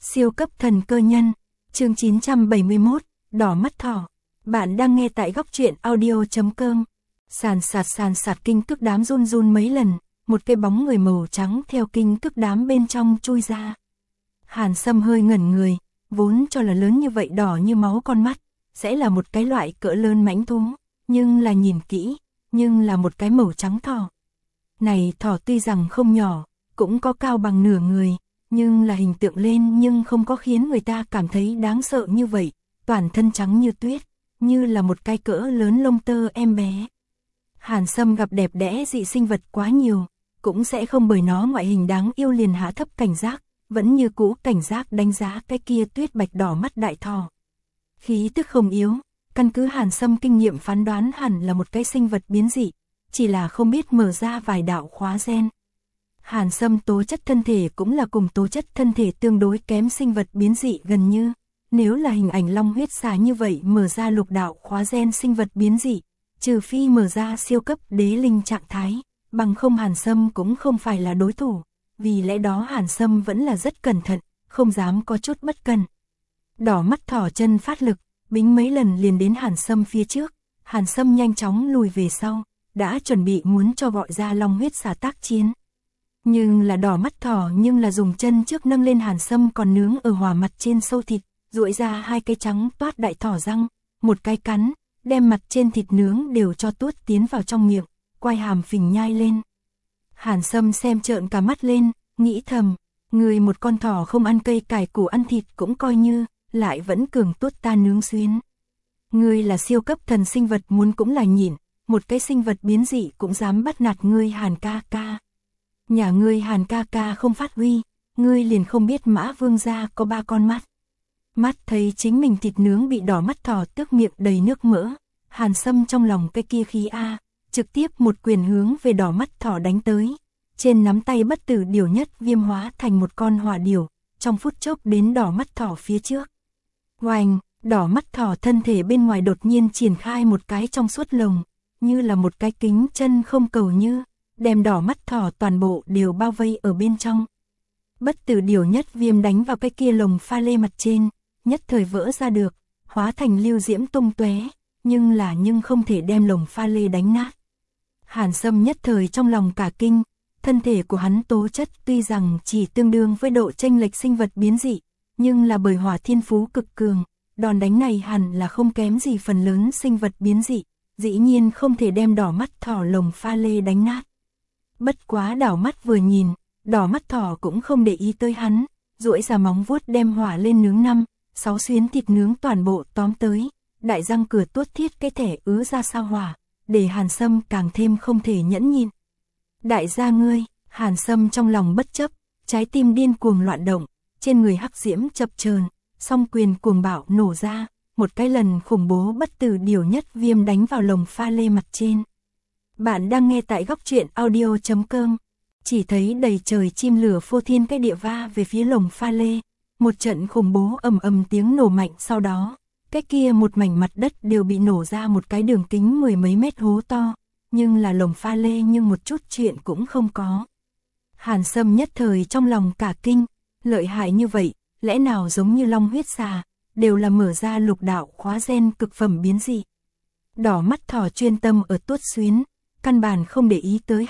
Siêu cấp thần cơ nhân, chương 971, đỏ mắt thỏ. Bạn đang nghe tại góc truyện audio.com. Sàn sạt kinh cức đám run run mấy lần, một cái bóng người màu trắng theo kinh cức đám bên trong chui ra. Hàn Sâm hơi ngẩn người, vốn cho là lớn như vậy đỏ như máu con mắt, sẽ là một cái loại cỡ lớn mãnh thú, nhưng là nhìn kỹ, nhưng là một cái màu trắng thỏ. Này thỏ tuy rằng không nhỏ, cũng có cao bằng nửa người, nhưng là hình tượng lên nhưng không có khiến người ta cảm thấy đáng sợ như vậy, toàn thân trắng như tuyết, như là một cái cỡ lớn lông tơ em bé. Hàn Sâm gặp đẹp đẽ dị sinh vật quá nhiều, cũng sẽ không bởi nó ngoại hình đáng yêu liền hạ thấp cảnh giác, vẫn như cũ cảnh giác đánh giá cái kia tuyết bạch đỏ mắt đại thỏ. Khí tức không yếu, căn cứ Hàn Sâm kinh nghiệm phán đoán hẳn là một cái sinh vật biến dị, chỉ là không biết mở ra vài đạo khóa gen. Hàn Sâm tố chất thân thể cũng là cùng tố chất thân thể tương đối kém sinh vật biến dị gần như, nếu là hình ảnh long huyết xà như vậy mở ra lục đạo khóa gen sinh vật biến dị, trừ phi mở ra siêu cấp đế linh trạng thái, bằng không Hàn Sâm cũng không phải là đối thủ, vì lẽ đó Hàn Sâm vẫn là rất cẩn thận, không dám có chút bất cẩn. Đỏ mắt thỏ chân phát lực, bính mấy lần liền đến Hàn Sâm phía trước, Hàn Sâm nhanh chóng lùi về sau, đã chuẩn bị muốn cho gọi ra long huyết xà tác chiến. Nhưng là đỏ mắt thỏ nhưng là dùng chân trước nâng lên Hàn Sâm còn nướng ở hỏa mặt trên sâu thịt, duỗi ra hai cái trắng toát đại thỏ răng, một cái cắn, đem mặt trên thịt nướng đều cho tuốt tiến vào trong miệng, quay hàm phình nhai lên. Hàn Sâm xem trợn cả mắt lên, nghĩ thầm, người một con thỏ không ăn cây cải củ ăn thịt cũng coi như, lại vẫn cường tuốt ta nướng xuyến. Ngươi là siêu cấp thần sinh vật muốn cũng là nhịn, một cái sinh vật biến dị cũng dám bắt nạt ngươi Hàn ca ca. Nhà ngươi Hàn ca ca không phát huy, ngươi liền không biết Mã Vương gia có 3 con mắt. Mắt thấy chính mình thịt nướng bị đỏ mắt thỏ tước miệng đầy nước mỡ, Hàn Sâm trong lòng cái kia khí a, trực tiếp một quyền hướng về đỏ mắt thỏ đánh tới. Trên nắm tay bất tử điểu nhất viêm hóa thành một con hỏa điểu, trong phút chốc đến đỏ mắt thỏ phía trước. Oanh, đỏ mắt thỏ thân thể bên ngoài đột nhiên triển khai một cái trong suốt lồng, như là một cái kính chân không cầu như, đem đỏ mắt thỏ toàn bộ đều bao vây ở bên trong. Bất tử điểu nhất viêm đánh vào cái kia lồng pha lê mặt trên, nhất thời vỡ ra được, hóa thành lưu diễm tung tóe, nhưng không thể đem lồng pha lê đánh nát. Hàn Sâm nhất thời trong lòng cả kinh, thân thể của hắn tố chất tuy rằng chỉ tương đương với độ chênh lệch sinh vật biến dị, nhưng là bởi hỏa thiên phú cực cường, đòn đánh này hẳn là không kém gì phần lớn sinh vật biến dị, dĩ nhiên không thể đem đỏ mắt thỏ lồng pha lê đánh nát. Bất quá đảo mắt vừa nhìn, đỏ mắt thỏ cũng không để ý tới hắn, duỗi ra móng vuốt đem hỏa lên nướng 5-6 xuyến thịt nướng toàn bộ tóm tới, đại răng cửa tuốt thiết cái thẻ ứa ra sao hỏa, để Hàn Sâm càng thêm không thể nhẫn nhịn. Đại gia ngươi, Hàn Sâm trong lòng bất chấp, trái tim điên cuồng loạn động, trên người hắc diễm chập chờn, song quyền cuồng bạo nổ ra, một cái lần khủng bố bất tử điểu nhất viêm đánh vào lồng pha lê mặt trên. Bạn đang nghe tại góc truyện audio.com. Chỉ thấy đầy trời chim lửa phô thiên cái địa va về phía lồng pha lê, một trận khủng bố ầm ầm tiếng nổ mạnh, sau đó, cái kia một mảnh mặt đất đều bị nổ ra một cái đường kính 10 mấy mét hố to, nhưng là lồng pha lê nhưng một chút chuyện cũng không có. Hàn Sâm nhất thời trong lòng cả kinh, lợi hại như vậy, lẽ nào giống như long huyết xà, đều là mở ra lục đạo khóa gen cực phẩm biến dị. Đỏ mắt thỏ chuyên tâm ở tuốt xuyến, căn bản không để ý tới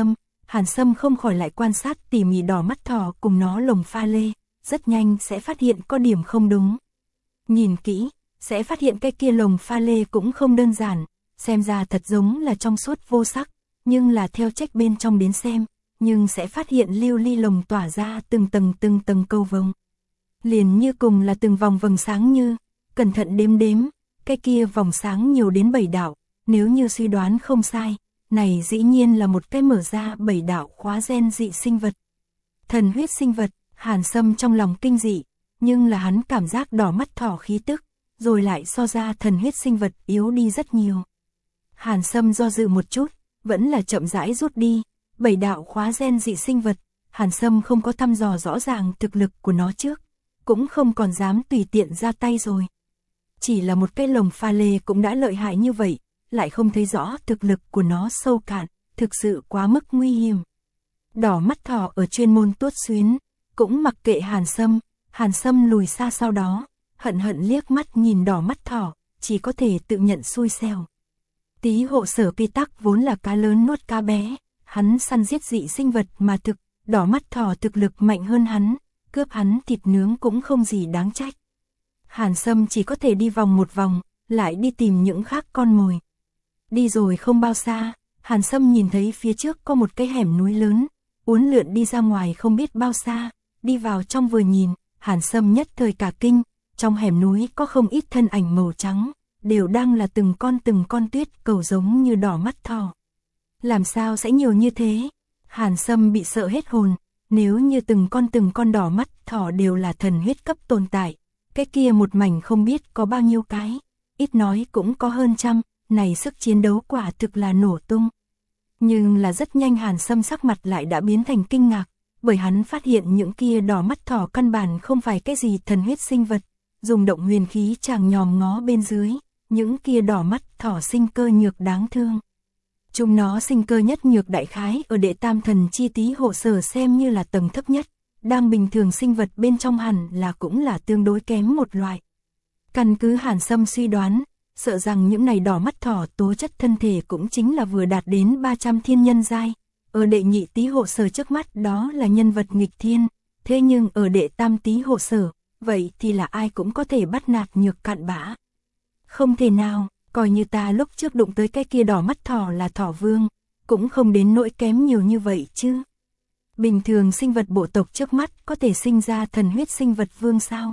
Hàn Sâm không khỏi lại quan sát tỉ mỉ đỏ mắt thỏ cùng nó lồng pha lê, rất nhanh sẽ phát hiện có điểm không đúng. Nhìn kỹ, sẽ phát hiện cái kia lồng pha lê cũng không đơn giản, xem ra thật giống là trong suốt vô sắc, nhưng là theo trách bên trong đến xem, nhưng sẽ phát hiện lưu ly lồng tỏa ra từng tầng cầu vồng. Liền như cùng là từng vòng vầng sáng như, cẩn thận đếm, cái kia vòng sáng nhiều đến 7 đạo, nếu như suy đoán không sai, này dĩ nhiên là một cái mở ra 7 đạo khóa gen dị sinh vật. Thần huyết sinh vật, Hàn Sâm trong lòng kinh dị, nhưng là hắn cảm giác đỏ mắt thỏ khí tức, rồi lại so ra thần huyết sinh vật yếu đi rất nhiều. Hàn Sâm do dự một chút, vẫn là chậm rãi rút đi, 7 đạo khóa gen dị sinh vật, Hàn Sâm không có thăm dò rõ ràng thực lực của nó trước, cũng không còn dám tùy tiện ra tay rồi. Chỉ là một cái lồng pha lê cũng đã lợi hại như vậy, lại không thấy rõ thực lực của nó sâu cạn, thực sự quá mức nguy hiểm. Đỏ mắt thỏ ở chuyên môn tuốt xuyến, cũng mặc kệ Hàn Sâm lùi xa sau đó, hận hận liếc mắt nhìn đỏ mắt thỏ, chỉ có thể tự nhận xui xẻo. Tý hộ sở Pi Tắc vốn là cá lớn nuốt cá bé, hắn săn giết dị sinh vật mà thực, đỏ mắt thỏ thực lực mạnh hơn hắn, cướp hắn thịt nướng cũng không gì đáng trách. Hàn Sâm chỉ có thể đi vòng một vòng, lại đi tìm những khác con mồi. Đi rồi không bao xa, Hàn Sâm nhìn thấy phía trước có một cái hẻm núi lớn, uốn lượn đi ra ngoài không biết bao xa, đi vào trong vừa nhìn, Hàn Sâm nhất thời cả kinh, trong hẻm núi có không ít thân ảnh màu trắng, đều đang là từng con tuyết cầu giống như đỏ mắt thỏ. Làm sao sẽ nhiều như thế? Hàn Sâm bị sợ hết hồn, nếu như từng con đỏ mắt thỏ đều là thần huyết cấp tồn tại, cái kia một mảnh không biết có bao nhiêu cái, ít nói cũng có hơn trăm, này sức chiến đấu quả thực là nổ tung. Nhưng là rất nhanh Hàn Sâm sắc mặt lại đã biến thành kinh ngạc, bởi hắn phát hiện những kia đỏ mắt thỏ căn bản không phải cái gì thần huyết sinh vật, dùng động huyền khí chàng nhòm ngó bên dưới, những kia đỏ mắt thỏ sinh cơ nhược đáng thương. Chúng nó sinh cơ nhất nhược đại khái ở đệ tam thần chi tý hộ sở xem như là tầng thấp nhất, đang bình thường sinh vật bên trong hẳn là cũng là tương đối kém một loại. Căn cứ Hàn Sâm suy đoán, sợ rằng những này đỏ mắt thỏ tố chất thân thể cũng chính là vừa đạt đến 300 thiên nhân giai, ở đệ nhị tý hộ sở trước mắt đó là nhân vật nghịch thiên, thế nhưng ở đệ tam tý hộ sở, vậy thì là ai cũng có thể bắt nạt nhược cặn bã. Không thể nào, coi như ta lúc trước đụng tới cái kia đỏ mắt thỏ là thỏ vương, cũng không đến nỗi kém nhiều như vậy chứ. Bình thường sinh vật bộ tộc trước mắt có thể sinh ra thần huyết sinh vật vương sao?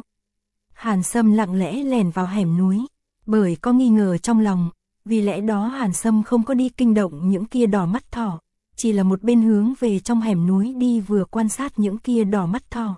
Hàn Sâm lặng lẽ lèn vào hẻm núi, bởi có nghi ngờ trong lòng, vì lẽ đó Hàn Sâm không có đi kinh động những kia đỏ mắt thỏ, chỉ là một bên hướng về trong hẻm núi đi vừa quan sát những kia đỏ mắt thỏ.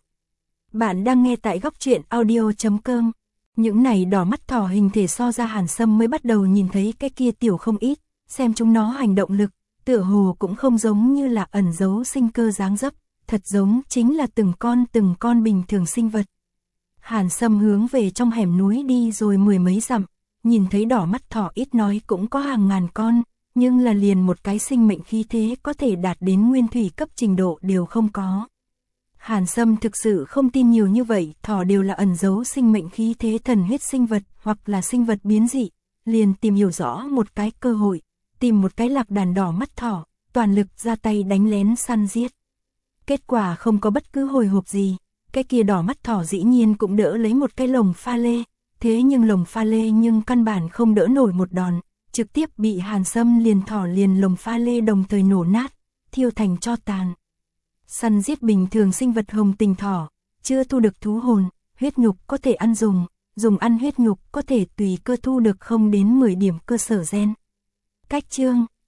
Bạn đang nghe tại góc truyện audio.com. Những này đỏ mắt thỏ hình thể so ra Hàn Sâm mới bắt đầu nhìn thấy cái kia tiểu không ít, xem chúng nó hành động lực, tựa hồ cũng không giống như là ẩn giấu sinh cơ dáng dấp, thật giống chính là từng con bình thường sinh vật. Hàn Sâm hướng về trong hẻm núi đi rồi mười mấy dặm, nhìn thấy đỏ mắt thỏ ít nói cũng có hàng ngàn con, nhưng là liền một cái sinh mệnh khí thế có thể đạt đến nguyên thủy cấp trình độ đều không có. Hàn Sâm thực sự không tin nhiều như vậy, thỏ đều là ẩn giấu sinh mệnh khí thế thần huyết sinh vật hoặc là sinh vật biến dị, liền tìm hiểu rõ một cái cơ hội, tìm một cái lạc đàn đỏ mắt thỏ, toàn lực ra tay đánh lén săn giết. Kết quả không có bất cứ hồi hộp gì, cái kia đỏ mắt thỏ dĩ nhiên cũng đỡ lấy một cái lồng pha lê, thế nhưng lồng pha lê nhưng căn bản không đỡ nổi một đòn, trực tiếp bị Hàn Sâm liền thỏ liền lồng pha lê đồng thời nổ nát, thiêu thành tro tàn. Săn giết bình thường sinh vật hồng tình thỏ, chưa thu được thú hồn, huyết nhục có thể ăn dùng ăn huyết nhục có thể tùy cơ thu được không đến 10 điểm cơ sở gen. Cách chương